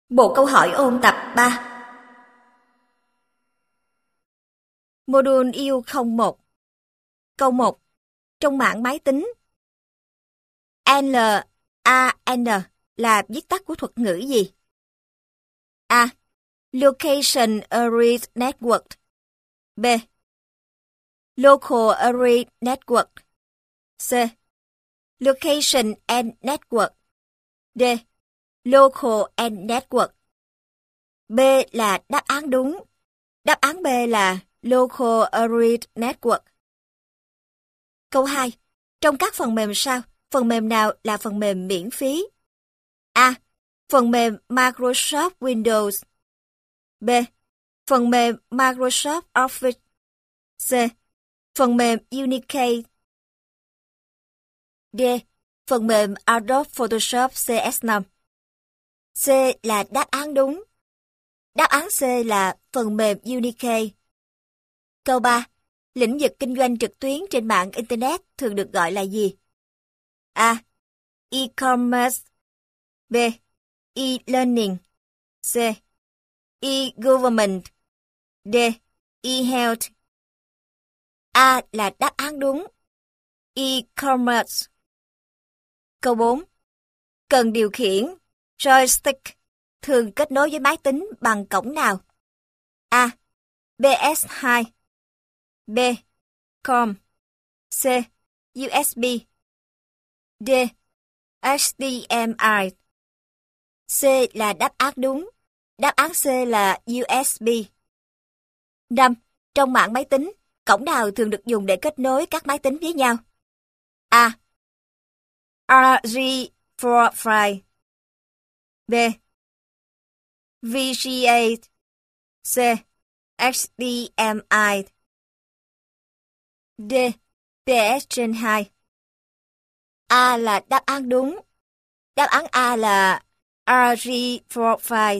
Bộ câu hỏi ôn tập 3. Module IU01. Câu 1. Trong mạng máy tính, LAN là viết tắt của thuật ngữ gì? A. Location Area Network. B. Local Area Network. C. Location and Network. D. Local and Network. B là đáp án đúng. Đáp án B là Local Area Network. Câu 2. Trong các phần mềm sau, phần mềm nào là phần mềm miễn phí? A. Phần mềm Microsoft Windows. B. Phần mềm Microsoft Office. C. Phần mềm Unicode. D. Phần mềm Adobe Photoshop CS5. C là đáp án đúng. Đáp án C là phần mềm Unicode. Câu 3. Lĩnh vực kinh doanh trực tuyến trên mạng Internet thường được gọi là gì? A. E-commerce. B. E-learning. C. E-government. D. E-health. A là đáp án đúng. E-commerce. Câu 4. Cần điều khiển joystick thường kết nối với máy tính bằng cổng nào? A. PS2. B. COM. C. USB. D. HDMI. C là đáp án đúng. Đáp án C là USB. 5. Trong mạng máy tính, cổng nào thường được dùng để kết nối các máy tính với nhau? A. RJ45. B. VGA. C. HDMI. D. PS2. A là đáp án đúng. Đáp án A là RJ45.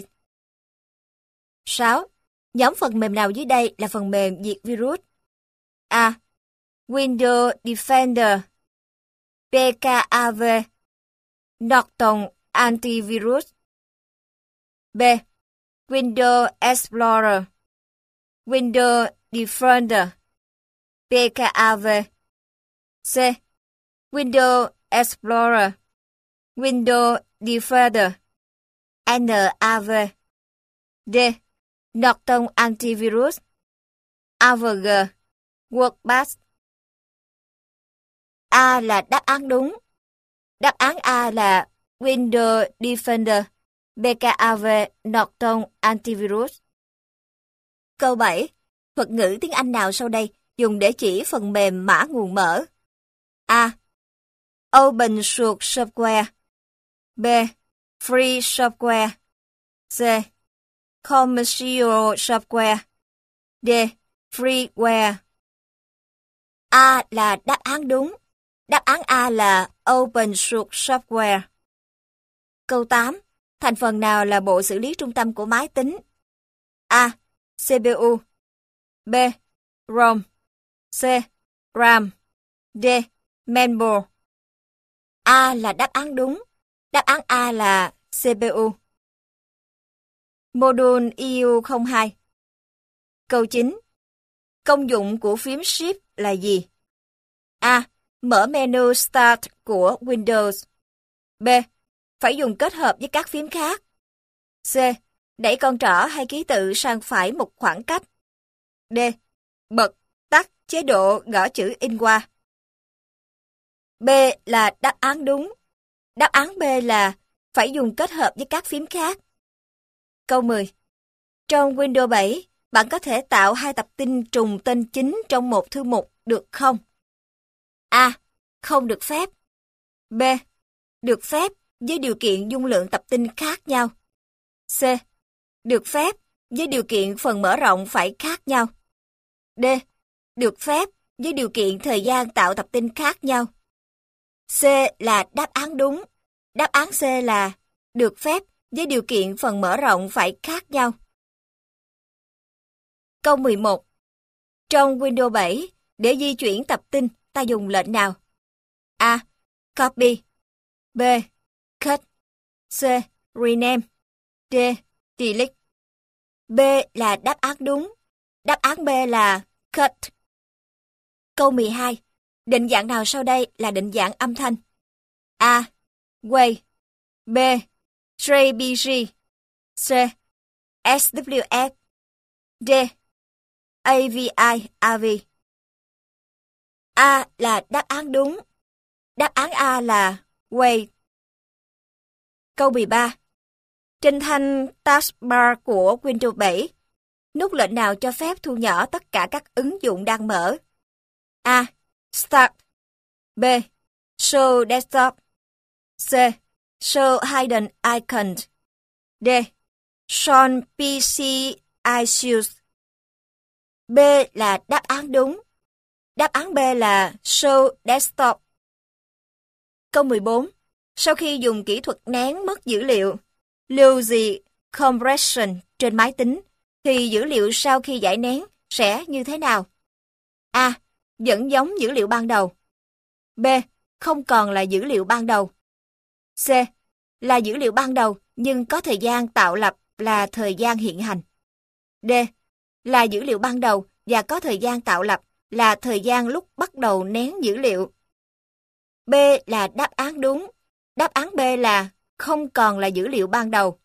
6. Nhóm phần mềm nào dưới đây là phần mềm diệt virus? A. Windows Defender. PKAV. Norton Antivirus. B. Windows Explorer. Windows Defender. PKAV. C. Windows Explorer. Windows Defender. NAV. D. Norton Antivirus. AVG. Workpath. A là đáp án đúng. Đáp án A là Windows Defender. PKAV Norton Antivirus. Câu 7. Thuật ngữ tiếng Anh nào sau đây dùng để chỉ phần mềm mã nguồn mở? A. Open source software. B. Free software. C. Commercial software. D. Freeware. A là đáp án đúng. Đáp án A là Open source software. Câu 8. Thành phần nào là bộ xử lý trung tâm của máy tính? A. CPU. B. ROM. C. RAM. D. Mainboard. A là đáp án đúng. Đáp án A là CPU. Module IU02. Câu 9. Công dụng của phím Shift là gì? A. Mở menu Start của Windows. B. Phải dùng kết hợp với các phím khác. C. Đẩy con trỏ hay ký tự sang phải một khoảng cách. D. Bật, tắt chế độ gõ chữ in qua. B là đáp án đúng. Đáp án B là phải dùng kết hợp với các phím khác. Câu 10. Trong Windows 7, bạn có thể tạo hai tập tin trùng tên chính trong một thư mục được không? A. Không được phép. B. Được phép với điều kiện dung lượng tập tin khác nhau. C. Được phép với điều kiện phần mở rộng phải khác nhau. D. Được phép với điều kiện thời gian tạo tập tin khác nhau. C là đáp án đúng. Đáp án C là được phép với điều kiện phần mở rộng phải khác nhau. Câu 11. Trong Windows 7, để di chuyển tập tin, ta dùng lệnh nào? A. Copy. B. Cut. C. Rename. D. D. Delete. B là đáp án đúng. Đáp án B là cut. Câu 12. Định dạng nào sau đây là định dạng âm thanh? A. Wave. B. JPG. C. SWF. D. AVI AV. A là đáp án đúng. Đáp án A là Wave. Câu 13. Trên thanh taskbar của Windows 7, nút lệnh nào cho phép thu nhỏ tất cả các ứng dụng đang mở? A. Start. B. Show desktop. C. Show hidden icons. D. Show PC issues. B là đáp án đúng. Đáp án B là Show desktop. Câu 14. Sau khi dùng kỹ thuật nén mất dữ liệu, Lossy compression trên máy tính, thì dữ liệu sau khi giải nén sẽ như thế nào? A. Vẫn giống dữ liệu ban đầu. B. Không còn là dữ liệu ban đầu. C. Là dữ liệu ban đầu nhưng có thời gian tạo lập là thời gian hiện hành. D. Là dữ liệu ban đầu và có thời gian tạo lập là thời gian lúc bắt đầu nén dữ liệu. B là đáp án đúng. Đáp án B là không còn là dữ liệu ban đầu.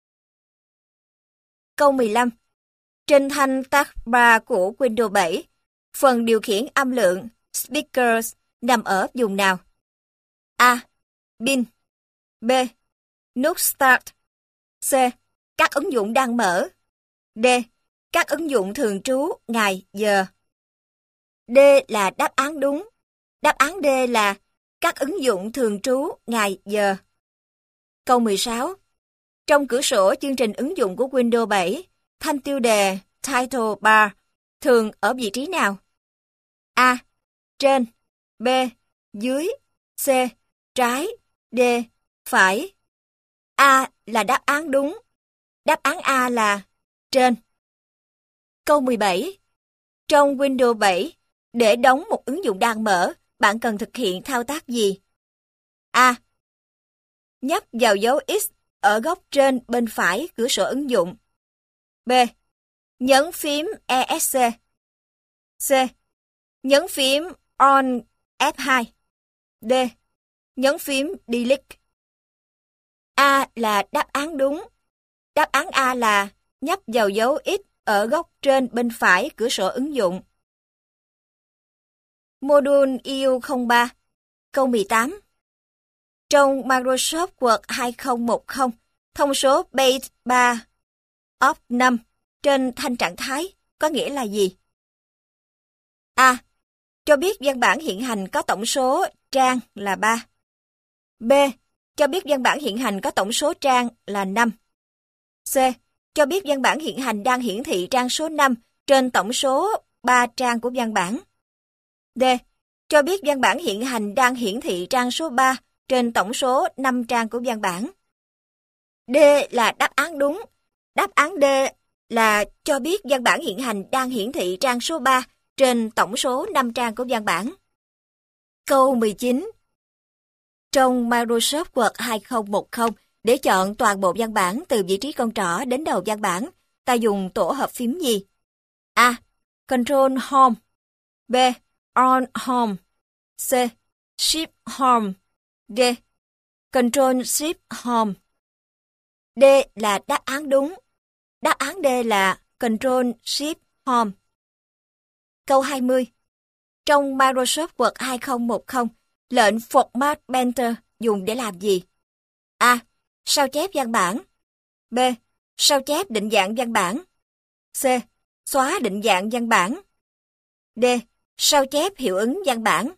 Câu 15. Trên thanh taskbar của Windows 7, phần điều khiển âm lượng speakers nằm ở vùng nào? A. Pin. B. Nút Start. C. Các ứng dụng đang mở. D. Các ứng dụng thường trú ngày, giờ. D là đáp án đúng. Đáp án D là các ứng dụng thường trú ngày, giờ. Câu 16. Trong cửa sổ chương trình ứng dụng của Windows 7, thanh tiêu đề Title Bar thường ở vị trí nào? A. Trên. B. Dưới. C. Trái. D. Phải. A là đáp án đúng. Đáp án A là trên. Câu 17. Trong Windows 7, để đóng một ứng dụng đang mở, bạn cần thực hiện thao tác gì? A. Nhấp vào dấu X ở góc trên bên phải cửa sổ ứng dụng. B. Nhấn phím ESC. C. Nhấn phím On F2. D. Nhấn phím Delete. A là đáp án đúng. Đáp án A là nhấp vào dấu X ở góc trên bên phải cửa sổ ứng dụng. Module EU03. Câu 18. Trong Microsoft Word 2010, thông số base 3 of 5 trên thanh trạng thái có nghĩa là gì? A. Cho biết văn bản hiện hành có tổng số trang là 3. B. Cho biết văn bản hiện hành có tổng số trang là 5. C. Cho biết văn bản hiện hành đang hiển thị trang số 5 trên tổng số 3 trang của văn bản. D. Cho biết văn bản hiện hành đang hiển thị trang số 3 trên tổng số 5 trang của văn bản. D là đáp án đúng. Đáp án D là cho biết văn bản hiện hành đang hiển thị trang số 3 trên tổng số 5 trang của văn bản. Câu 19. Trong Microsoft Word 2010, để chọn toàn bộ văn bản từ vị trí con trỏ đến đầu văn bản, ta dùng tổ hợp phím gì? A. Control Home. B. On Home. C. Shift Home. D. Control Shift Home. D là đáp án đúng. Đáp án D là Control Shift Home. Câu 20. Trong Microsoft Word 2010, lệnh Format Painter dùng để làm gì? A. Sao chép văn bản. B. Sao chép định dạng văn bản. C. Xóa định dạng văn bản. D. Sao chép hiệu ứng văn bản.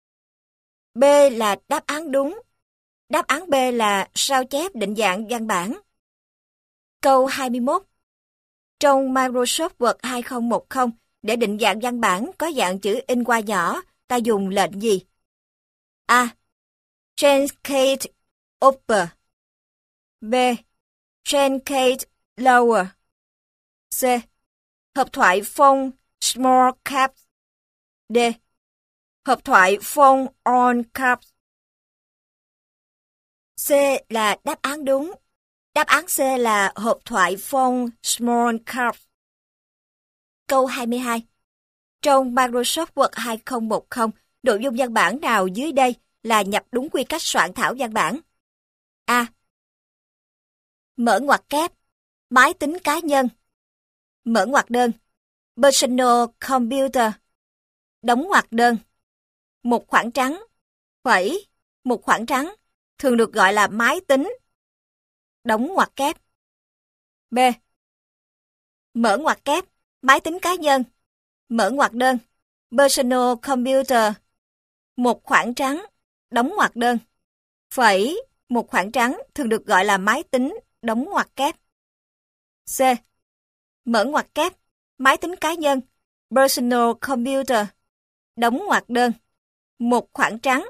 B là đáp án đúng. Đáp án B là sao chép định dạng văn bản. Câu 21. Trong Microsoft Word 2010, để định dạng văn bản có dạng chữ in qua nhỏ, ta dùng lệnh gì? A. Truncate Upper. B. Truncate Lower. C. Hộp thoại phông Small Caps. D. Hộp thoại phông All Caps. C là đáp án đúng. Đáp án C là hộp thoại phone Small Card. Câu 22. Trong Microsoft Word 2010, nội dung văn bản nào dưới đây là nhập đúng quy cách soạn thảo văn bản? A. Mở ngoặc kép, máy tính cá nhân. Mở ngoặc đơn, personal computer. Đóng ngoặc đơn. Một khoảng trắng, phẩy, một khoảng trắng, thường được gọi là máy tính. Đóng ngoặc kép. B. Mở ngoặc kép, máy tính cá nhân. Mở ngoặc đơn, personal computer. Một khoảng trắng, đóng ngoặc đơn. Phẩy, một khoảng trắng, thường được gọi là máy tính, đóng ngoặc kép. C. Mở ngoặc kép, máy tính cá nhân, personal computer. Đóng ngoặc đơn. Một khoảng trắng.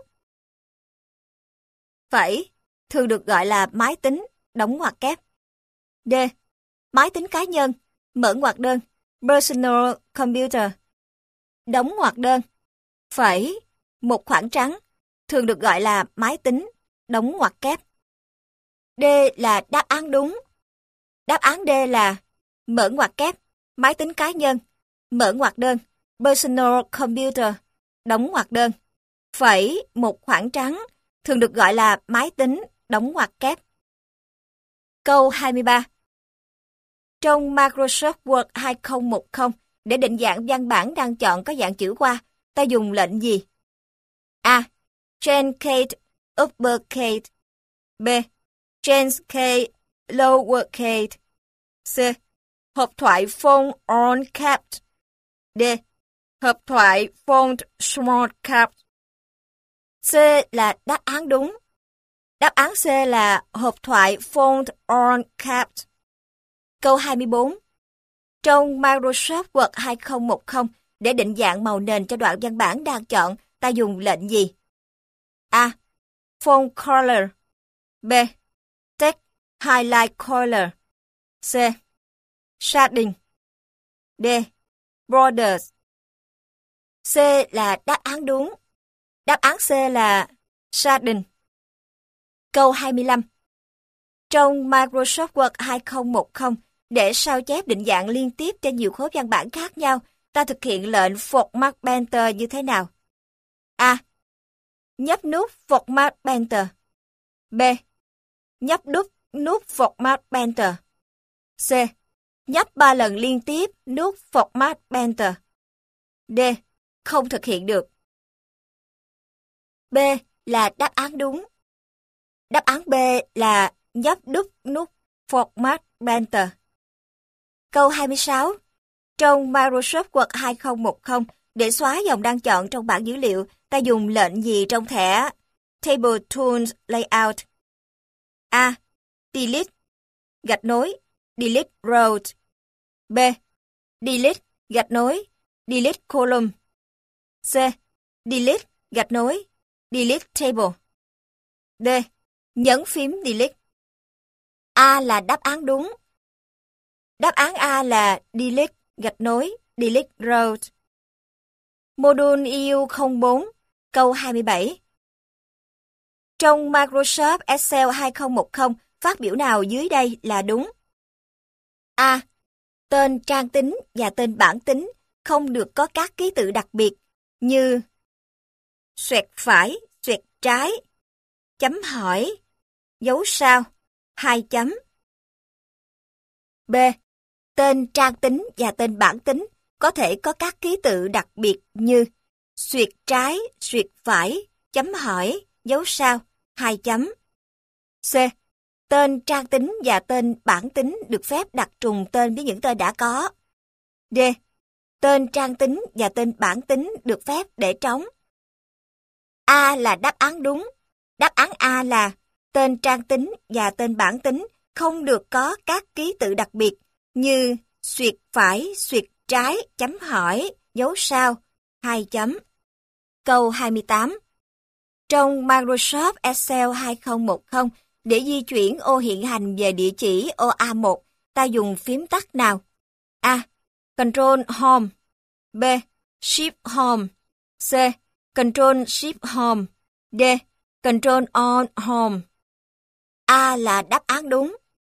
Phẩy, thường được gọi là máy tính, đóng ngoặc kép. D. Máy tính cá nhân, mở ngoặc đơn, personal computer. Đóng ngoặc đơn. Phẩy, một khoảng trắng, thường được gọi là máy tính, đóng ngoặc kép. D là đáp án đúng. Đáp án D là mở ngoặc kép, máy tính cá nhân, mở ngoặc đơn, personal computer, đóng ngoặc đơn. Phẩy, một khoảng trắng, thường được gọi là máy tính, đóng ngoặc kép. Câu 23. Trong Microsoft Word 2010, để định dạng văn bản đang chọn có dạng chữ hoa, ta dùng lệnh gì? A. Change case uppercase. B. Change case lowercase. C. Hộp thoại phone all caps. D. Hộp thoại font small caps. C là đáp án đúng. Đáp án C là hộp thoại font all caps. Câu 24. Trong Microsoft Word 2010, để định dạng màu nền cho đoạn văn bản đang chọn, ta dùng lệnh gì? A. Font color. B. Text highlight color. C. Shading. D. Borders. C là đáp án đúng. Đáp án C là shading. Câu 25. Trong Microsoft Word 2010, để sao chép định dạng liên tiếp trên nhiều khối văn bản khác nhau, ta thực hiện lệnh Format Painter như thế nào? A. Nhấp nút Format Painter. B. Nhấp nút Format Painter. C. Nhấp 3 lần liên tiếp nút Format Painter. D. Không thực hiện được. B là đáp án đúng. Đáp án B là nhấp nút Format Painter. Câu 26. Trong Microsoft Word 2010, để xóa dòng đang chọn trong bảng dữ liệu, ta dùng lệnh gì trong thẻ Table Tools Layout? A. Delete, gạch nối, delete rows. B. Delete, gạch nối, delete column. C. Delete, gạch nối, delete table. D. Nhấn phím delete. A là đáp án đúng. Đáp án A là delete, gạch nối, delete rows. Module EU04, câu 27. Trong Microsoft Excel 2010, phát biểu nào dưới đây là đúng? A. Tên trang tính và tên bảng tính không được có các ký tự đặc biệt như xoẹt phải, xoẹt trái, chấm hỏi, dấu sao, 2 chấm. B. Tên trang tính và tên bảng tính có thể có các ký tự đặc biệt như xuyệt trái, xuyệt phải, chấm hỏi, dấu sao, 2 chấm. C. Tên trang tính và tên bảng tính được phép đặt trùng tên với những tên đã có. D. Tên trang tính và tên bảng tính được phép để trống. A là đáp án đúng. Đáp án A là tên trang tính và tên bảng tính không được có các ký tự đặc biệt như xuyệt phải, xuyệt trái, chấm hỏi, dấu sao, 2 chấm. Câu 28. Trong Microsoft Excel 2010, để di chuyển ô hiện hành về địa chỉ ô A1, ta dùng phím tắt nào? A. Control Home. B. Shift Home. C. Control Shift Home. D. Control On Home. A là đáp án đúng.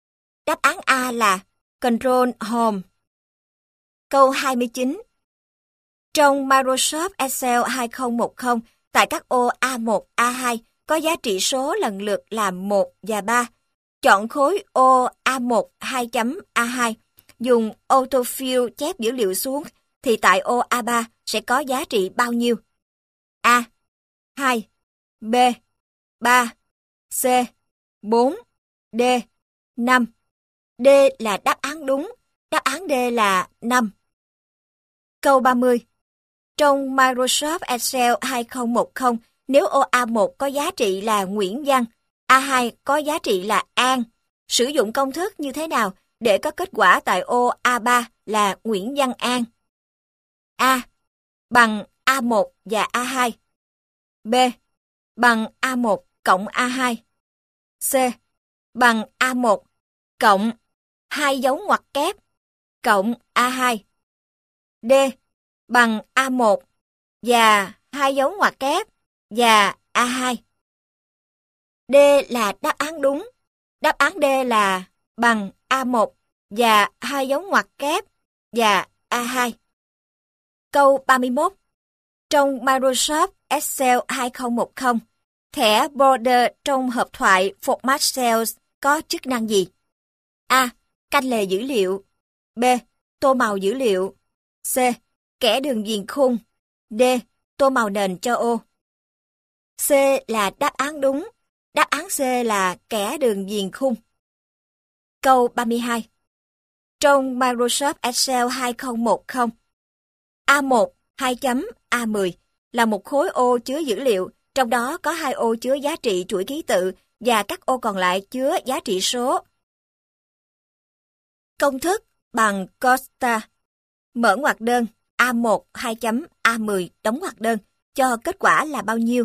Đáp án A là Control Home. Câu 29. Trong Microsoft Excel 2010, tại các ô A1, A2 có giá trị số lần lượt là 1 và 3. Chọn khối ô A1 2.A2, dùng autofill chép dữ liệu xuống, thì tại ô A3 sẽ có giá trị bao nhiêu? A. 2, B. 3, C. 4, D. 5. D là đáp án đúng, đáp án D là 5. Câu 30. Trong Microsoft Excel 2010, nếu ô A1 có giá trị là Nguyễn Văn, A2 có giá trị là An, sử dụng công thức như thế nào để có kết quả tại ô A3 là Nguyễn Văn An? A. Bằng A1 và A2. B. Bằng A1 cộng A2. C. Bằng A1 cộng 2 dấu ngoặc kép cộng A2. D. Bằng A1 và 2 dấu ngoặc kép và A2. D là đáp án đúng. Đáp án D là bằng A1 và 2 dấu ngoặc kép và A2. Câu 31. Trong Microsoft Excel 2010, thẻ border trong hộp thoại Format Cells có chức năng gì? A. Canh lề dữ liệu. B. Tô màu dữ liệu. C. Kẻ đường viền khung. D. Tô màu nền cho ô. C là đáp án đúng. Đáp án C là kẻ đường viền khung. Câu 32. Trong Microsoft Excel 2010, A1 2.A10 là một khối ô chứa dữ liệu, trong đó có 2 ô chứa giá trị chuỗi ký tự và các ô còn lại chứa giá trị số. Công thức bằng Costa. Mở ngoặc đơn A1 2.A10 đóng ngoặc đơn cho kết quả là bao nhiêu?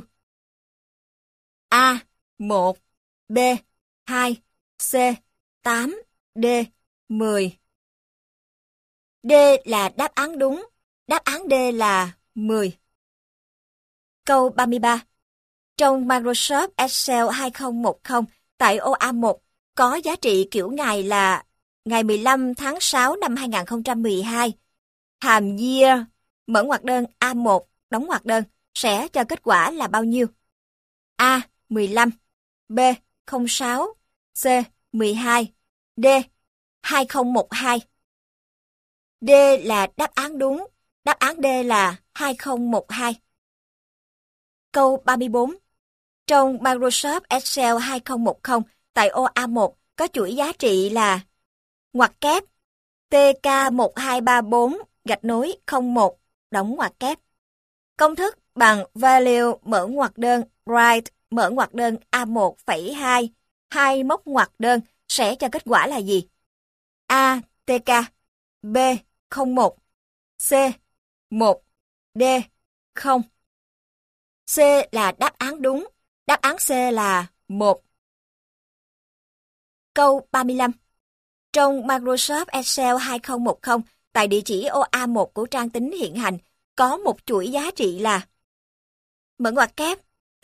A. 1, B. 2, C. 8, D. 10. D là đáp án đúng. Đáp án D là 10. Câu 33. Trong Microsoft Excel 2010, tại ô A1 có giá trị kiểu ngày là ngày 15 tháng 6 năm 2012. Hàm year, mở ngoặc đơn A1, đóng ngoặc đơn, sẽ cho kết quả là bao nhiêu? A. 15, B. 06, C. 12, D. 2012. D là đáp án đúng. Đáp án D là 2012. Câu 34. Trong Microsoft Excel 2010, tại ô A1 có chuỗi giá trị là ngoặc kép TK1234-01 đóng ngoặc kép. Công thức bằng value mở ngoặc đơn right mở ngoặc đơn A1,2 2 mốc ngoặc đơn sẽ cho kết quả là gì? A. TK, B. 01, C. 1, D. 0. C là đáp án đúng. Đáp án C là 1. Câu 35. Trong Microsoft Excel 2010, tại địa chỉ ô A1 của trang tính hiện hành, có một chuỗi giá trị là mở ngoặc kép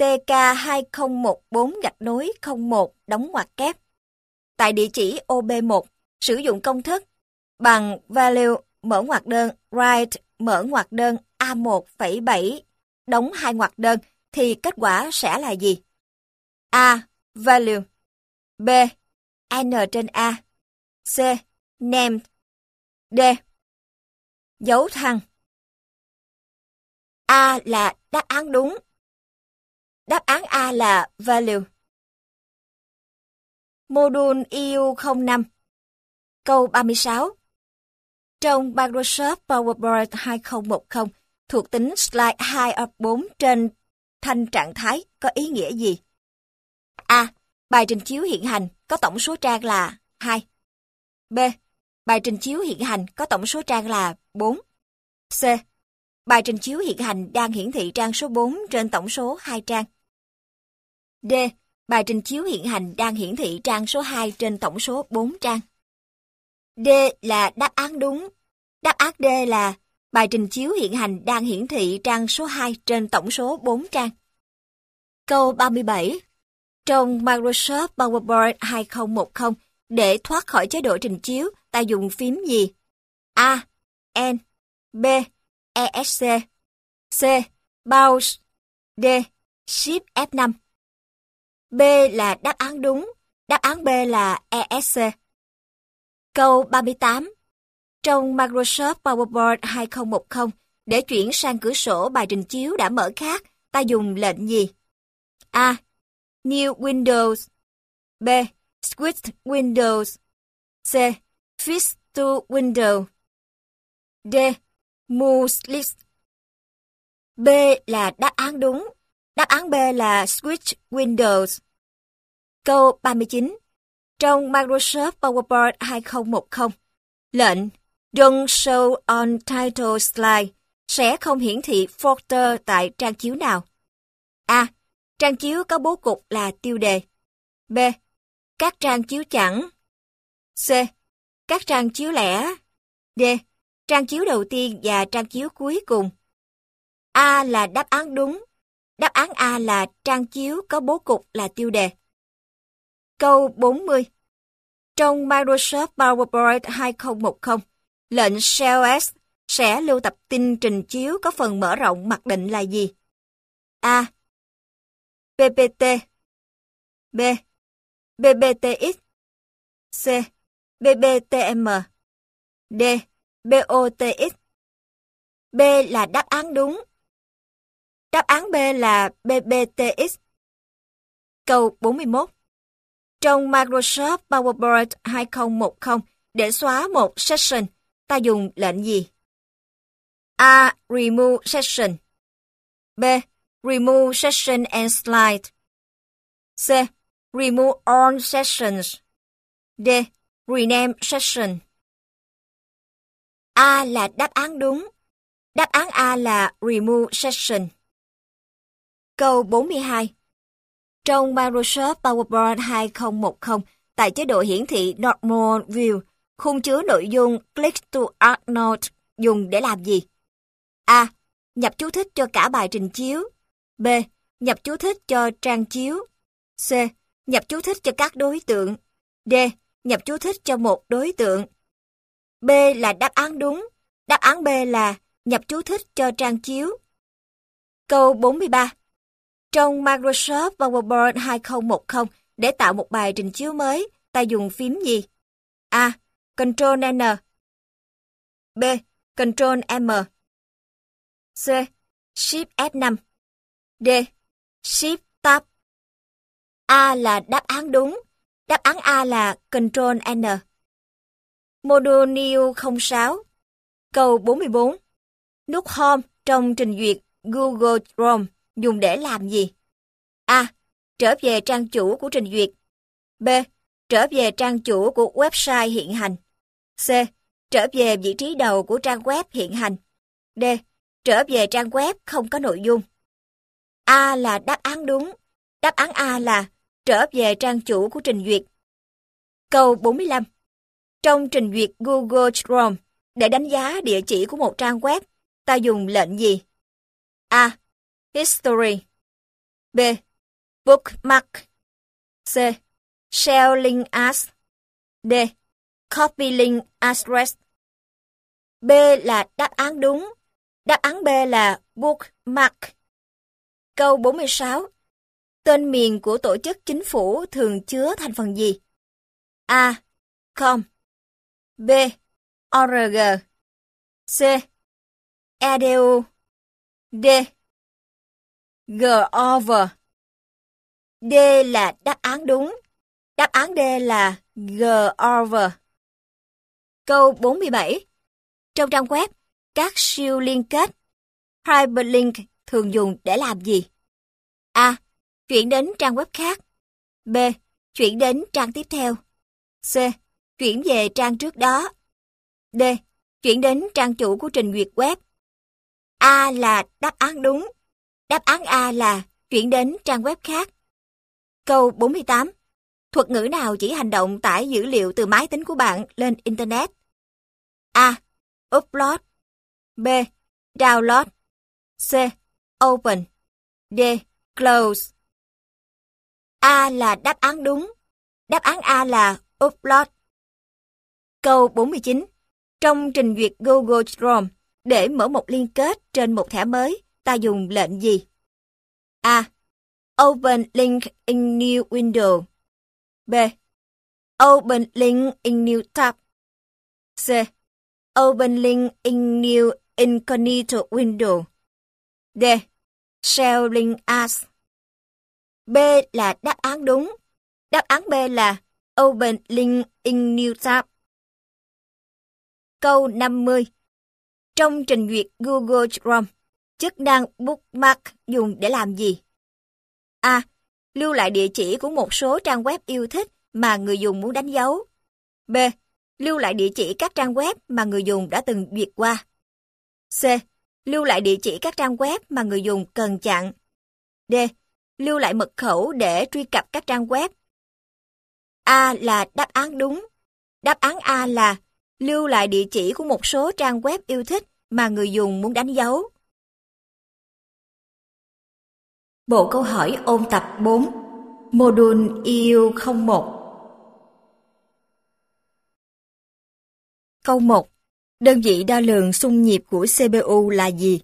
TK2014-01 đóng ngoặc kép. Tại địa chỉ ô B1, sử dụng công thức bằng value mở ngoặc đơn right mở ngoặc đơn A1,7 đóng 2 ngoặc đơn thì kết quả sẽ là gì? A. Value. B. N trên A. C. Named. D. Dấu thăng. A là đáp án đúng. Đáp án A là value. Module EU05. Câu 36. Trong Microsoft PowerPoint 2010, thuộc tính slide 2/4 trên thanh trạng thái có ý nghĩa gì? A. Bài trình chiếu hiện hành có tổng số trang là 2. B. Bài trình chiếu hiện hành có tổng số trang là 4. C. Bài trình chiếu hiện hành đang hiển thị trang số 4 trên tổng số 2 trang. D. Bài trình chiếu hiện hành đang hiển thị trang số 2 trên tổng số 4 trang. D là đáp án đúng. Đáp án D là bài trình chiếu hiện hành đang hiển thị trang số 2 trên tổng số 4 trang. Câu 37. Trong Microsoft PowerPoint 2010, Để thoát khỏi chế độ trình chiếu, ta dùng phím gì? A. N. B. ESC. C. Pause. D. Shift F5. B là đáp án đúng. Đáp án B là ESC. Câu 38. Trong Microsoft PowerPoint 2010, để chuyển sang cửa sổ bài trình chiếu đã mở khác, ta dùng lệnh gì? A. New Windows. B. Switch Windows. C. Fix to Windows. D. Move List. B là đáp án đúng. Đáp án B là Switch Windows. Câu 39. Trong Microsoft PowerPoint 2010, lệnh Don't show on title slide sẽ không hiển thị folder tại trang chiếu nào? A. Trang chiếu có bố cục là tiêu đề. B. Các trang chiếu chẵn. C. Các trang chiếu lẻ. D. Trang chiếu đầu tiên và trang chiếu cuối cùng. A là đáp án đúng. Đáp án A là trang chiếu có bố cục là tiêu đề. Câu 40. Trong Microsoft PowerPoint 2010, lệnh Shell S sẽ lưu tập tin trình chiếu có phần mở rộng mặc định là gì? A. PPT. B. BBTX. C. BBTM. D. BOTX. B là đáp án đúng. Đáp án B là BBTX. Câu 41. Trong Microsoft PowerPoint 2010, để xóa một section, ta dùng lệnh gì? A. Remove section. B. Remove section and slide. C. Remove all sections. D. Rename section. A là đáp án đúng. Đáp án A là remove section. Câu 42. Trong Microsoft PowerPoint 2010, tại chế độ hiển thị Normal View, khung chứa nội dung Click to Add Note dùng để làm gì? A. Nhập chú thích cho cả bài trình chiếu. B. Nhập chú thích cho trang chiếu. C. Nhập chú thích cho các đối tượng. D. Nhập chú thích cho một đối tượng. B là đáp án đúng. Đáp án B là nhập chú thích cho trang chiếu. Câu 43. Trong Microsoft PowerPoint 2010, để tạo một bài trình chiếu mới, ta dùng phím gì? A. Ctrl N. B. Ctrl M. C. Shift F5. D. Shift Tab. A là đáp án đúng. Đáp án A là Ctrl N. Module New 06. Câu 44. Nút Home trong trình duyệt Google Chrome dùng để làm gì? A. Trở về trang chủ của trình duyệt. B. Trở về trang chủ của website hiện hành. C. Trở về vị trí đầu của trang web hiện hành. D. Trở về trang web không có nội dung. A là đáp án đúng. Đáp án A là trở về trang chủ của trình duyệt. Câu 45. Trong trình duyệt Google Chrome, để đánh giá địa chỉ của một trang web, ta dùng lệnh gì? A. History. B. Bookmark. C. Share link as. D. Copy link address. B là đáp án đúng. Đáp án B là bookmark. Câu 46. Tên miền của tổ chức chính phủ thường chứa thành phần gì? A. Com. B. Org. C. Edu. D. Gov. D là đáp án đúng. Đáp án D là Gov. Câu 47. Trong trang web, các siêu liên kết hyperlink thường dùng để làm gì? A. Chuyển đến trang web khác. B. Chuyển đến trang tiếp theo. C. Chuyển về trang trước đó. D. Chuyển đến trang chủ của trình duyệt web. A là đáp án đúng. Đáp án A là chuyển đến trang web khác. Câu 48. Thuật ngữ nào chỉ hành động tải dữ liệu từ máy tính của bạn lên Internet? A. Upload. B. Download. C. Open. D. Close. A là đáp án đúng. Đáp án A là upload. Câu 49. Trong trình duyệt Google Chrome, để mở một liên kết trên một thẻ mới, ta dùng lệnh gì? A. Open link in new window. B. Open link in new tab. C. Open link in new incognito window. D. Share link as. B là đáp án đúng. Đáp án B là Open link in new tab. Câu 50. Trong trình duyệt Google Chrome, chức năng bookmark dùng để làm gì? A. Lưu lại địa chỉ của một số trang web yêu thích mà người dùng muốn đánh dấu. B. Lưu lại địa chỉ các trang web mà người dùng đã từng duyệt qua. C. Lưu lại địa chỉ các trang web mà người dùng cần chặn. D. Lưu lại mật khẩu để truy cập các trang web. A là đáp án đúng. Đáp án A là lưu lại địa chỉ của một số trang web yêu thích mà người dùng muốn đánh dấu. Bộ câu hỏi ôn tập 4, Module EU01. Câu 1. Đơn vị đo lường xung nhịp của CPU là gì?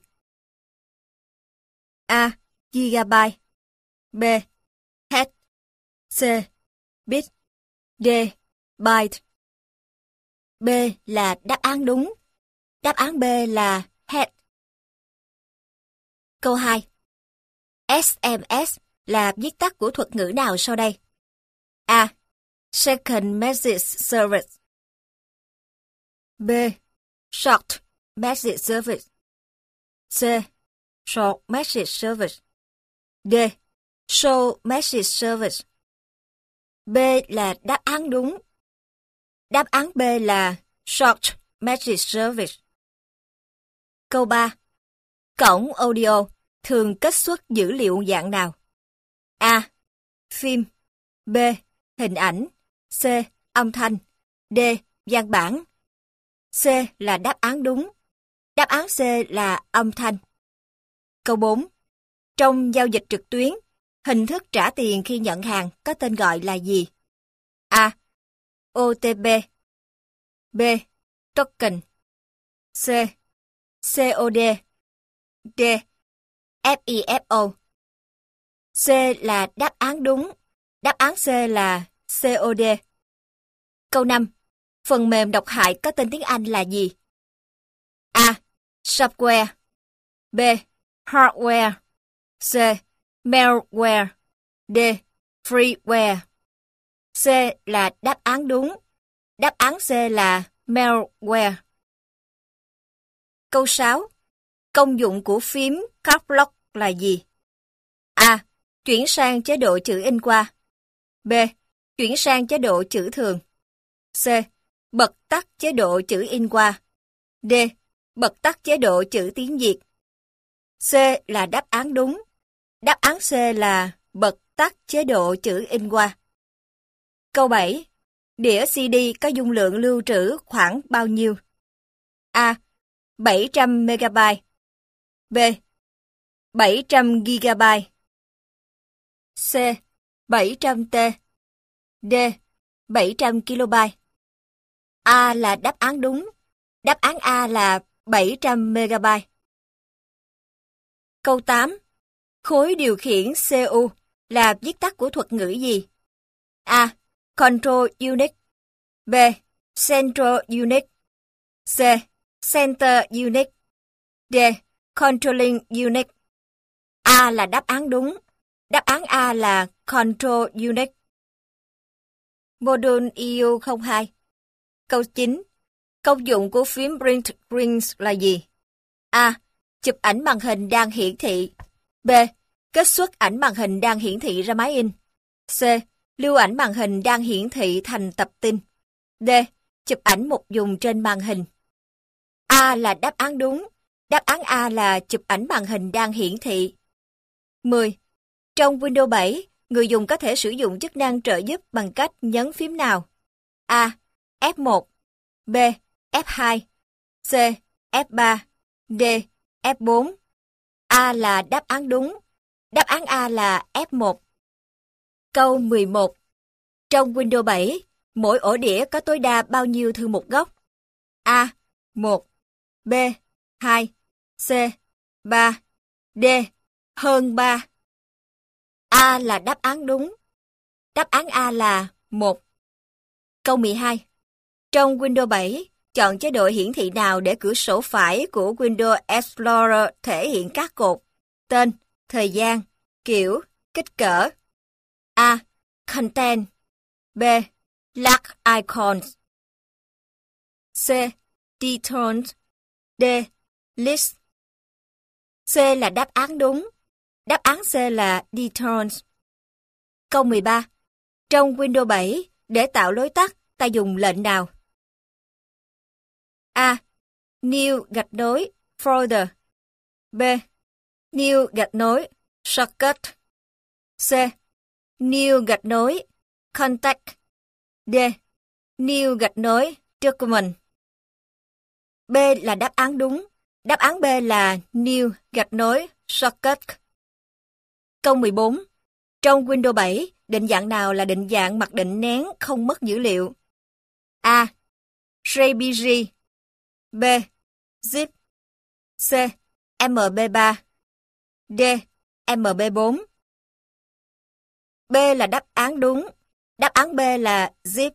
A. Gigabyte. B. Hertz. C. Bit. D. Byte. B là đáp án đúng. Đáp án B là Hertz. Câu 2. SMS là viết tắt của thuật ngữ nào sau đây? A. Second Message Service. B. Short Message Service. C. Short Message Service. D. Short Message Service. B là đáp án đúng. Đáp án B là Short Message Service. Câu 3. Cổng audio thường kết xuất dữ liệu dạng nào? A. Phim. B. Hình ảnh. C. Âm thanh. D. Văn bản. C là đáp án đúng. Đáp án C là âm thanh. Câu 4. Trong giao dịch trực tuyến, hình thức trả tiền khi nhận hàng có tên gọi là gì? A. OTP. B. Token. C. COD. D. FIFO. C là đáp án đúng. Đáp án C là COD. Câu 5. Phần mềm độc hại có tên tiếng Anh là gì? A. Software. B. Hardware. C. Malware. D. Freeware. C là đáp án đúng. Đáp án C là malware. Câu 6. Công dụng của phím Caps Lock là gì? A. Chuyển sang chế độ chữ in qua. B. Chuyển sang chế độ chữ thường. C. Bật tắt chế độ chữ in qua. D. Bật tắt chế độ chữ tiếng Việt. C là đáp án đúng. Đáp án C là bật tắt chế độ chữ in qua. Câu 7. Đĩa CD có dung lượng lưu trữ khoảng bao nhiêu? A. 700 MB. B. 700 GB. C. 700 T. D. 700 KB. A là đáp án đúng. Đáp án A là 700 MB. Câu 8. Khối điều khiển CPU là viết tắt của thuật ngữ gì? A. Control Unit. B. Central Unit. C. Center Unit. D. Controlling Unit. A là đáp án đúng. Đáp án A là Control Unit. Module EU02. Câu 9. Công dụng của phím Print Screens là gì? A. Chụp ảnh màn hình đang hiển thị. B. Kết xuất ảnh màn hình đang hiển thị ra máy in. C. Lưu ảnh màn hình đang hiển thị thành tập tin. D. Chụp ảnh một vùng trên màn hình. A là đáp án đúng. Đáp án A là chụp ảnh màn hình đang hiển thị. 10. Trong Windows 7, người dùng có thể sử dụng chức năng trợ giúp bằng cách nhấn phím nào? A. F1. B. F2. C. F3. D. F4. A là đáp án đúng. Đáp án A là F1. Câu 11. Trong Windows 7, Mỗi ổ đĩa có tối đa bao nhiêu thư mục gốc? A. 1. B. 2. C. 3. D. Hơn 3. A là đáp án đúng. Đáp án A là 1. Câu 12. Trong Windows 7, chọn chế độ hiển thị nào để cửa sổ phải của Windows Explorer thể hiện các cột, tên, thời gian, kiểu, kích cỡ? A. Content. B. Large icons. C. Details. D. List. C là đáp án đúng. Đáp án C là Details. Câu 13. Trong Windows 7, để tạo lối tắt, ta dùng lệnh nào? A. New gạch nối folder. B. New gạch nối shortcut. C. New gạch nối contact. D. New gạch nối document. B là đáp án đúng. Đáp án B là New gạch nối shortcut. Câu 14. Trong Windows 7, định dạng nào là định dạng mặc định nén không mất dữ liệu? A. JPG. B. Zip. C. MB3. D. MB4. B là đáp án đúng. Đáp án B là Zip.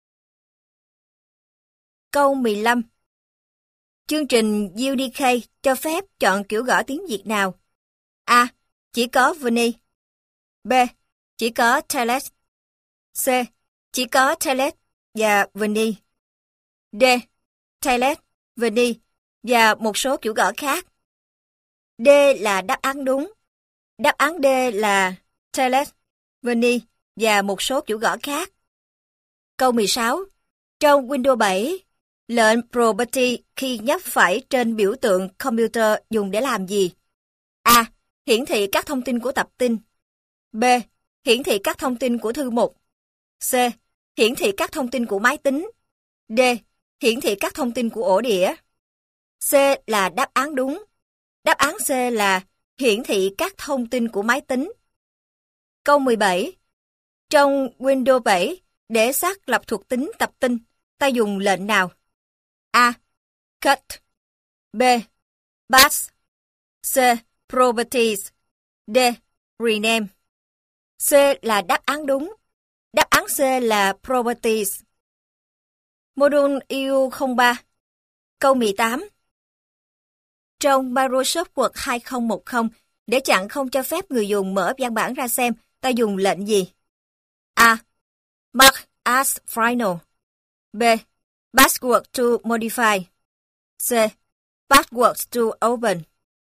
Câu 15. Chương trình UDK cho phép chọn kiểu gõ tiếng Việt nào? A. Chỉ có Vani. B. Chỉ có Teles. C. Chỉ có Teles và Vani. D. Teles, Vani và một số kiểu gõ khác. D là đáp án đúng. Đáp án D là Teles, Vani và một số kiểu gõ khác. Câu 16. Trong Windows 7, lệnh Property khi nhấp phải trên biểu tượng computer dùng để làm gì? A. Hiển thị các thông tin của tập tin. B. Hiển thị các thông tin của thư mục. C. Hiển thị các thông tin của máy tính. D. Hiển thị các thông tin của ổ đĩa. C là đáp án đúng. Đáp án C là hiển thị các thông tin của máy tính. Câu 17. Trong Windows 7, để xác lập thuộc tính tập tin, ta dùng lệnh nào? A. Cut. B. Pass. C. Properties. D. Rename. C là đáp án đúng. Đáp án C là Properties. Module EU03. Câu 18. Trong Microsoft Word 2010, để chặn không cho phép người dùng mở văn bản ra xem, ta dùng lệnh gì? A. Mark as final. B. Password to modify. C. Password to open.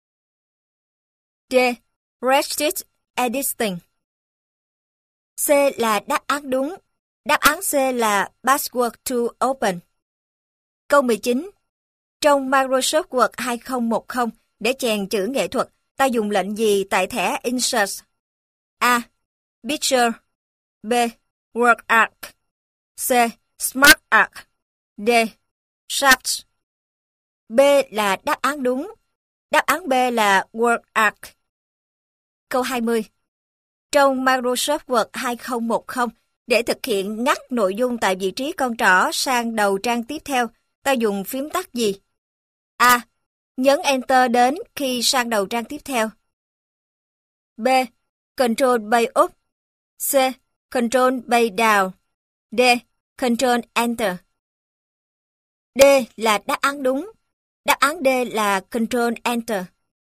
D. Restrict editing. C là đáp án đúng. Đáp án C là Password to open. Câu 19. Trong Microsoft Word 2010, để chèn chữ nghệ thuật, ta dùng lệnh gì tại thẻ Insert? A. Picture. B. Word Arc. C. Smart Arc. D. Search. B là đáp án đúng. Đáp án B là Word Arc. Câu 20. Trong Microsoft Word 2010, để thực hiện ngắt nội dung tại vị trí con trỏ sang đầu trang tiếp theo, ta dùng phím tắt gì? A. Nhấn Enter đến khi sang đầu trang tiếp theo. B. Control Bay Up. C. Control Bay Down. D. Control Enter. D là đáp án đúng. Đáp án D là Control Enter.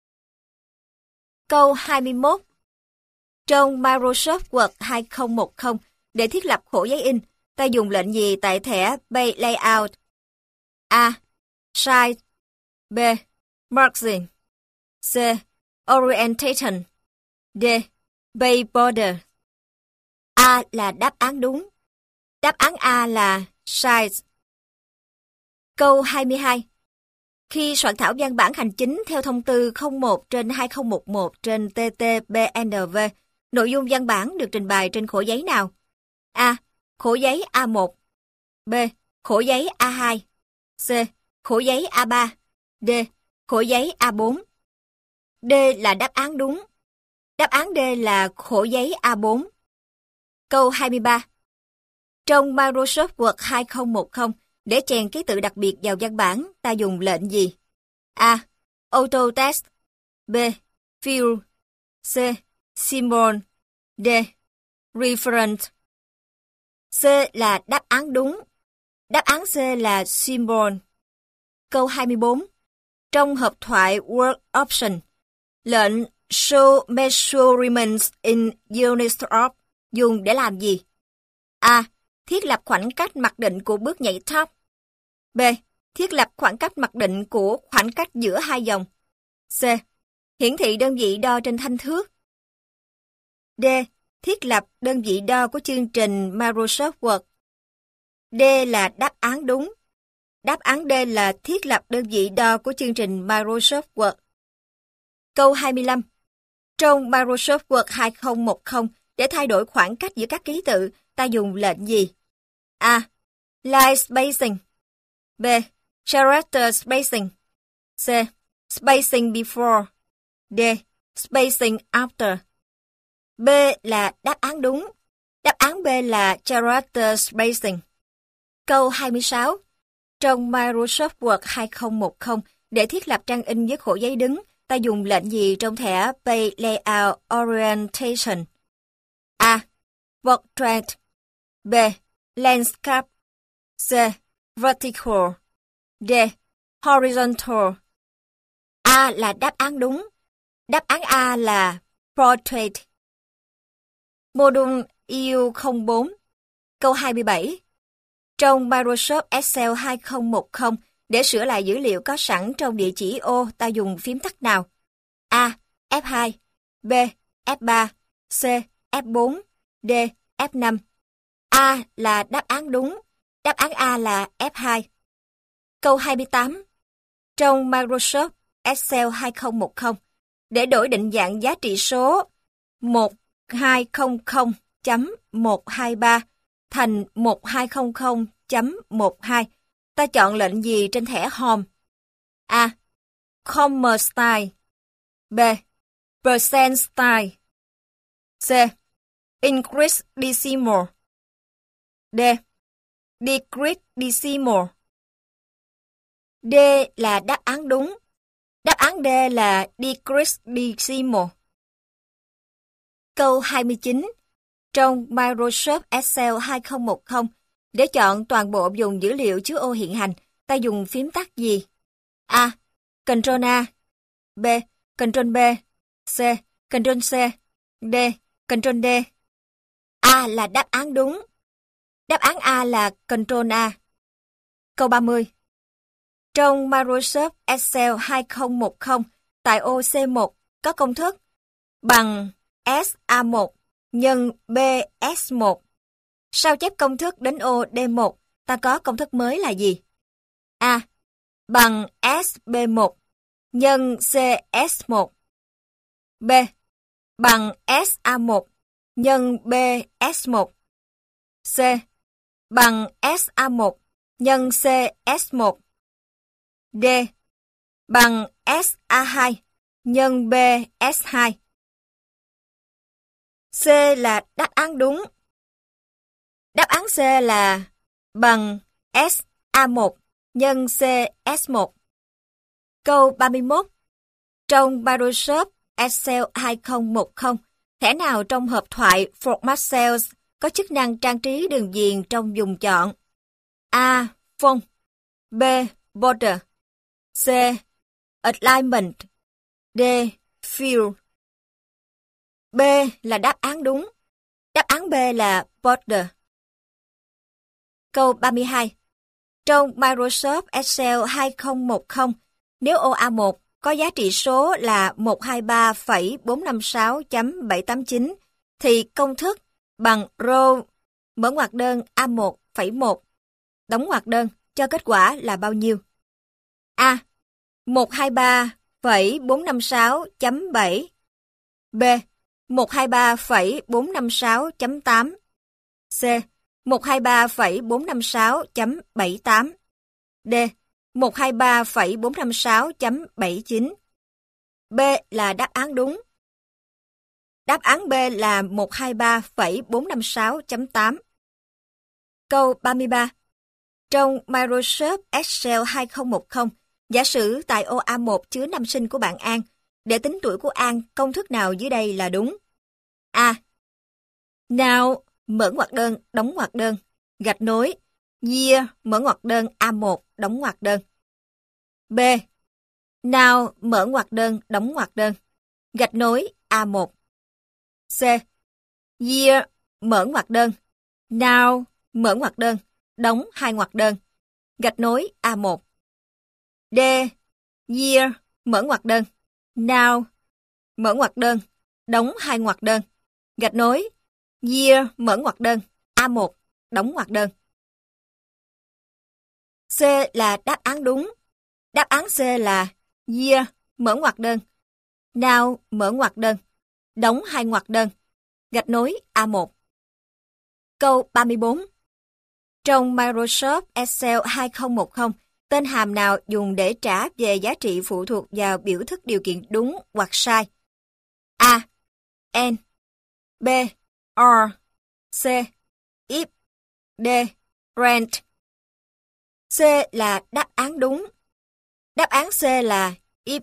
Câu 21. Trong Microsoft Word 2010, để thiết lập khổ giấy in, ta dùng lệnh gì tại thẻ Page Layout? A. Size. B. Margin. C. Orientation. D. Page Border. A là đáp án đúng. Đáp án A là Size. Câu 22. Khi soạn thảo văn bản hành chính theo thông tư 01/2011/TT-BNV, nội dung văn bản được trình bày trên khổ giấy nào? A. Khổ giấy A1. B. Khổ giấy A2. C. Khổ giấy A3. D. Khổ giấy A4. D là đáp án đúng. Đáp án D là khổ giấy A4. Câu 23. Trong Microsoft Word 2010, để chèn ký tự đặc biệt vào văn bản, ta dùng lệnh gì? A. Auto text. B. Fill. C. Symbol. D. Reference. C là đáp án đúng. Đáp án C là symbol. Câu 24. Trong hộp thoại Word Option, lệnh Show Measurements in Units of dùng để làm gì? A. Thiết lập khoảng cách mặc định của bước nhảy top. B. Thiết lập khoảng cách mặc định của khoảng cách giữa hai dòng. C. Hiển thị đơn vị đo trên thanh thước. D. Thiết lập đơn vị đo của chương trình Microsoft Word. D là đáp án đúng. Đáp án D là thiết lập đơn vị đo của chương trình Microsoft Word. Câu 25. Trong Microsoft Word 2010, để thay đổi khoảng cách giữa các ký tự, ta dùng lệnh gì? A. Line spacing. B. Character spacing. C. Spacing before. D. Spacing after. B là đáp án đúng. Đáp án B là character spacing. Câu 26. Trong Microsoft Word 2010, để thiết lập trang in với khổ giấy đứng, ta dùng lệnh gì trong thẻ Page Layout Orientation? A. Portrait. B. Landscape. C. Vertical. D. Horizontal. A là đáp án đúng. Đáp án A là Portrait. Module EU04. Câu 27. Trong Microsoft Excel 2010, để sửa lại dữ liệu có sẵn trong địa chỉ ô, ta dùng phím tắt nào? A. F2. B. F3. C. F4. D. F5. A là đáp án đúng. Đáp án A là F2. Câu 28. Trong Microsoft Excel 2010, để đổi định dạng giá trị số 1200.123 thành 1200.12, ta chọn lệnh gì trên thẻ Home? A. Comma style. B. Percent style. C. Increase decimal. D. Decrease decimal. D là đáp án đúng. Đáp án D là decrease decimal. Câu 29. Trong Microsoft Excel 2010, để chọn toàn bộ vùng dữ liệu chứa ô hiện hành, ta dùng phím tắt gì? A. Ctrl A. B. Ctrl B. C. Ctrl C. D. Ctrl D. A là đáp án đúng. Đáp án A là Ctrl A. Câu 30. Trong Microsoft Excel 2010, tại ô C1 có công thức bằng SA1 nhân BS1. Sao chép công thức đến ô D1, ta có công thức mới là gì? A. Bằng SB1 nhân CS1. B. Bằng SA1 nhân BS1. C. Bằng SA1 nhân CS1. D. Bằng SA2 nhân BS2. C là đáp án đúng. Đáp án C là bằng SA1 nhân CS1. Câu 31. Trong Microsoft Excel 2010, thẻ nào trong hộp thoại Format Cells có chức năng trang trí đường viền trong vùng chọn? A. Font. B. Border. C. Alignment. D. Fill. B là đáp án đúng. Đáp án B là Border. Câu 32. Trong Microsoft Excel 2010, nếu ô A1 có giá trị số là 123,456.789, thì công thức bằng row mở ngoặc đơn A1,1 đóng ngoặc đơn cho kết quả là bao nhiêu? A. 123,456.7. B. 123,456.8. C. 123,456.78. D. 123,456.79. B là đáp án đúng. Đáp án B là 123,456.8. Câu 33. Trong Microsoft Excel 2010, giả sử tại ô A1 chứa năm sinh của bạn An. Để tính tuổi của An, công thức nào dưới đây là đúng? A. Now, mở ngoặc đơn, đóng ngoặc đơn, gạch nối, year, mở ngoặc đơn, A1, đóng ngoặc đơn. B. Now, mở ngoặc đơn, đóng ngoặc đơn, gạch nối, A1. C. Year, mở ngoặc đơn, now, mở ngoặc đơn, đóng hai ngoặc đơn, gạch nối, A1. D. Year, mở ngoặc đơn, now, mở ngoặc đơn, đóng hai ngoặc đơn, gạch nối, year, mở ngoặc đơn, A1, đóng ngoặc đơn. C là đáp án đúng. Đáp án C là year, mở ngoặc đơn, now, mở ngoặc đơn, đóng hai ngoặc đơn, gạch nối, A1. Câu 34. Trong Microsoft Excel 2010, tên hàm nào dùng để trả về giá trị phụ thuộc vào biểu thức điều kiện đúng hoặc sai? A. N. B. R. C. If. D. Rent. C là đáp án đúng. Đáp án C là if.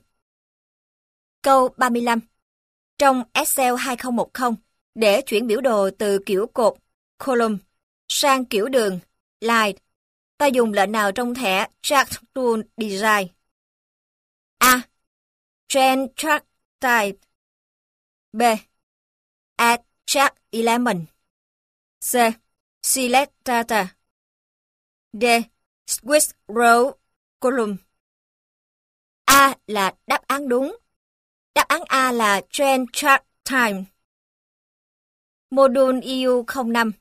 Câu 35. Trong Excel 2010, để chuyển biểu đồ từ kiểu cột column sang kiểu đường line, ta dùng lệnh nào trong thẻ Chart Tool Design? A. Change Chart Type. B. Add Chart Element. C. Select Data. D. Switch Row Column. A là đáp án đúng. Đáp án A là Change Chart Time. Module EU 05.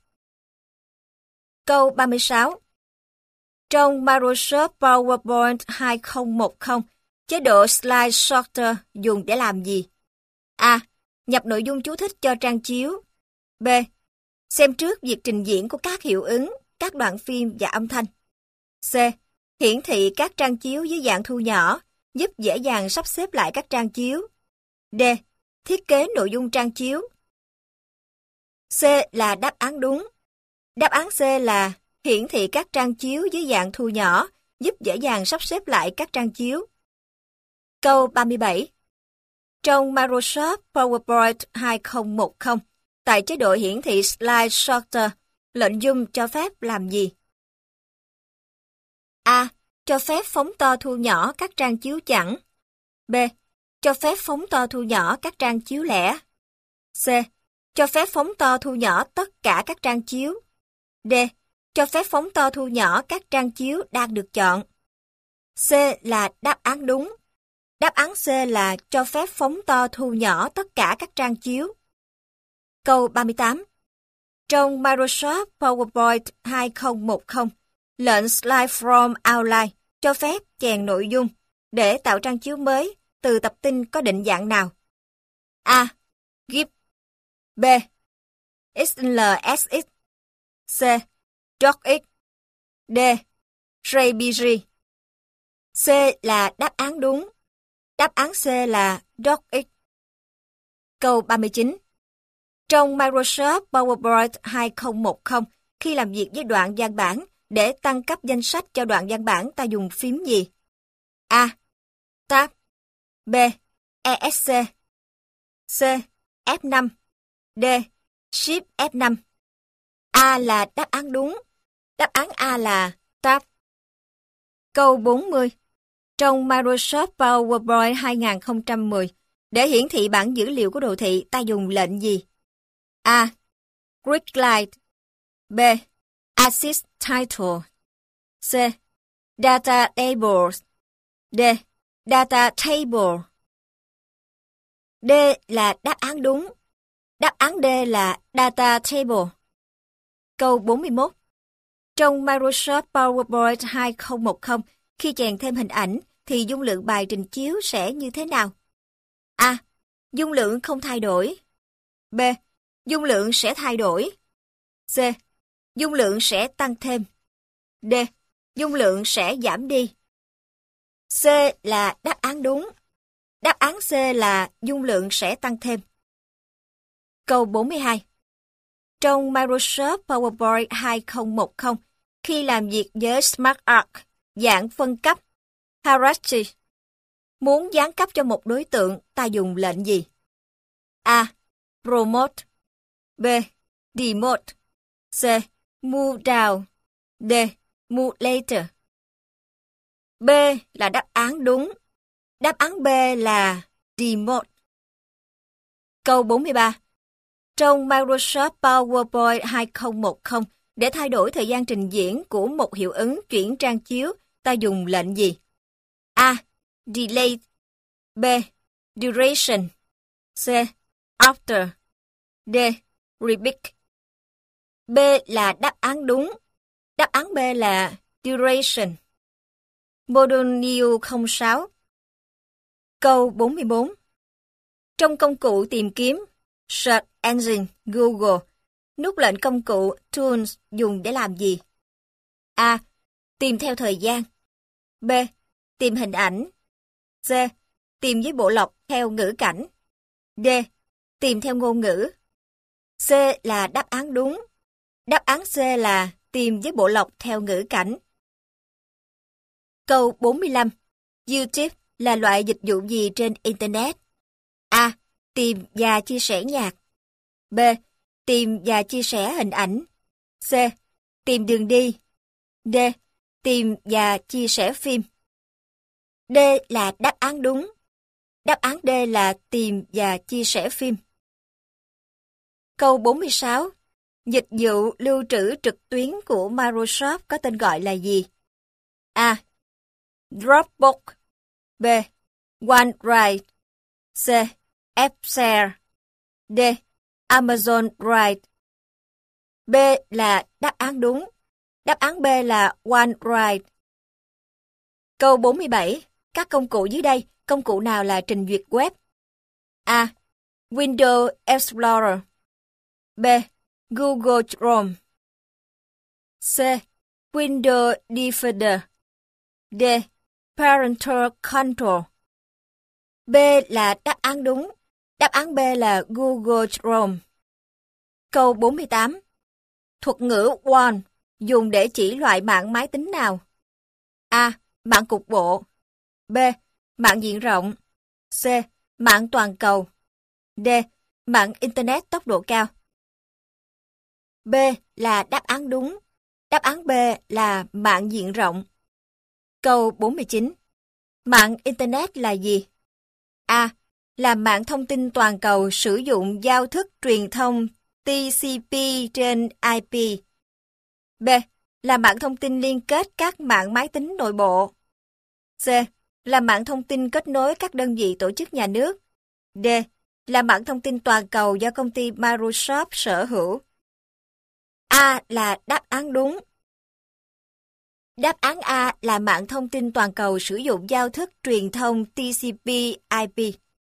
Câu 36. Trong Microsoft PowerPoint 2010, chế độ Slide Sorter dùng để làm gì? A. Nhập nội dung chú thích cho trang chiếu. B. Xem trước việc trình diễn của các hiệu ứng, các đoạn phim và âm thanh. C. Hiển thị các trang chiếu dưới dạng thu nhỏ, giúp dễ dàng sắp xếp lại các trang chiếu. D. Thiết kế nội dung trang chiếu. C là đáp án đúng. Đáp án C là hiển thị các trang chiếu dưới dạng thu nhỏ, giúp dễ dàng sắp xếp lại các trang chiếu. Câu 37. Trong Microsoft PowerPoint 2010, tại chế độ hiển thị Slide Sorter, lệnh zoom cho phép làm gì? A. Cho phép phóng to thu nhỏ các trang chiếu chẵn. B. Cho phép phóng to thu nhỏ các trang chiếu lẻ. C. Cho phép phóng to thu nhỏ tất cả các trang chiếu. D. Cho phép phóng to thu nhỏ các trang chiếu đang được chọn. C là đáp án đúng. Đáp án C là cho phép phóng to thu nhỏ tất cả các trang chiếu. Câu 38. Trong Microsoft PowerPoint 2010, lệnh Slide from Outline cho phép chèn nội dung để tạo trang chiếu mới từ tập tin có định dạng nào? A. GIF. B. XLSX. C. DocX. D. JPG. C là đáp án đúng. Đáp án C là DocX. Câu 39. Trong Microsoft PowerPoint 2010, khi làm việc với đoạn văn bản, để tăng cấp danh sách cho đoạn văn bản ta dùng phím gì? A. Tab. B. ESC. C. F5. D. Shift F5. A là đáp án đúng. Đáp án A là Tab. Câu 40. Trong Microsoft PowerPoint 2010, để hiển thị bảng dữ liệu của đồ thị ta dùng lệnh gì? A. Grid Line. B. Assist Title. C. Data Tables. D. Data Table. D là đáp án đúng. Đáp án D là Data Table. Câu 41. Trong Microsoft PowerPoint 2010, khi chèn thêm hình ảnh thì dung lượng bài trình chiếu sẽ như thế nào? A. Dung lượng không thay đổi. B. Dung lượng sẽ thay đổi. C. Dung lượng sẽ tăng thêm. D. Dung lượng sẽ giảm đi. C là đáp án đúng. Đáp án C là dung lượng sẽ tăng thêm. Câu 42. trong Microsoft PowerPoint 2010 khi làm việc với SmartArc, dạng phân cấp, hierarchy. Muốn giáng cấp cho một đối tượng, ta dùng lệnh gì? A. Promote. B. Demote. C. Move down. D. Move later. B là đáp án đúng. Đáp án B là Demote. Câu 43. Trong Microsoft PowerPoint 2010, để thay đổi thời gian trình diễn của một hiệu ứng chuyển trang chiếu, ta dùng lệnh gì? A. Delay. B. Duration. C. After. D. Repeat. B là đáp án đúng. Đáp án B là duration. Module 06. Câu 44. Trong công cụ tìm kiếm Search Engine Google, nút lệnh công cụ Tools dùng để làm gì? A. Tìm theo thời gian. B. Tìm hình ảnh. C. Tìm với bộ lọc theo ngữ cảnh. D. Tìm theo ngôn ngữ. C là đáp án đúng. Đáp án C là tìm với bộ lọc theo ngữ cảnh. Câu 45. YouTube là loại dịch vụ gì trên Internet? A. Tìm và chia sẻ nhạc. B. Tìm và chia sẻ hình ảnh. C. Tìm đường đi. D. Tìm và chia sẻ phim. D là đáp án đúng. Đáp án D là tìm và chia sẻ phim. Câu 46. Dịch vụ lưu trữ trực tuyến của Microsoft có tên gọi là gì? A. Dropbox. B. OneDrive. C. AppShare. D. Amazon Drive. B là đáp án đúng. Đáp án B là OneDrive. Câu 47. Các công cụ dưới đây, công cụ nào là trình duyệt web? A. Windows Explorer. B. Google Chrome. C. Windows Defender. D. Parental Control. B là đáp án đúng. Đáp án B là Google Chrome. Câu 48. Thuật ngữ WAN dùng để chỉ loại mạng máy tính nào? A. Mạng cục bộ. B. Mạng diện rộng. C. Mạng toàn cầu. D. Mạng Internet tốc độ cao. B là đáp án đúng. Đáp án B là mạng diện rộng. Câu 49. Mạng Internet là gì? A. Là mạng thông tin toàn cầu sử dụng giao thức truyền thông TCP trên IP. B. Là mạng thông tin liên kết các mạng máy tính nội bộ. C. Là mạng thông tin kết nối các đơn vị tổ chức nhà nước. D. Là mạng thông tin toàn cầu do công ty Microsoft sở hữu. A là đáp án đúng. Đáp án A là mạng thông tin toàn cầu sử dụng giao thức truyền thông TCP/IP.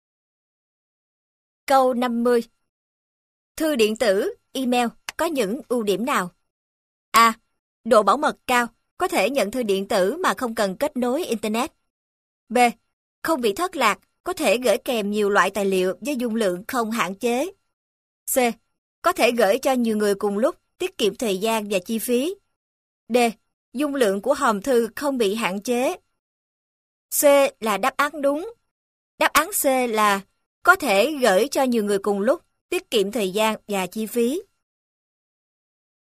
Câu 50. Thư điện tử, email có những ưu điểm nào? A. Độ bảo mật cao, có thể nhận thư điện tử mà không cần kết nối Internet. B. Không bị thất lạc, có thể gửi kèm nhiều loại tài liệu với dung lượng không hạn chế. C. Có thể gửi cho nhiều người cùng lúc, tiết kiệm thời gian và chi phí. D. Dung lượng của hòm thư không bị hạn chế. C là đáp án đúng. Đáp án C là có thể gửi cho nhiều người cùng lúc, tiết kiệm thời gian và chi phí.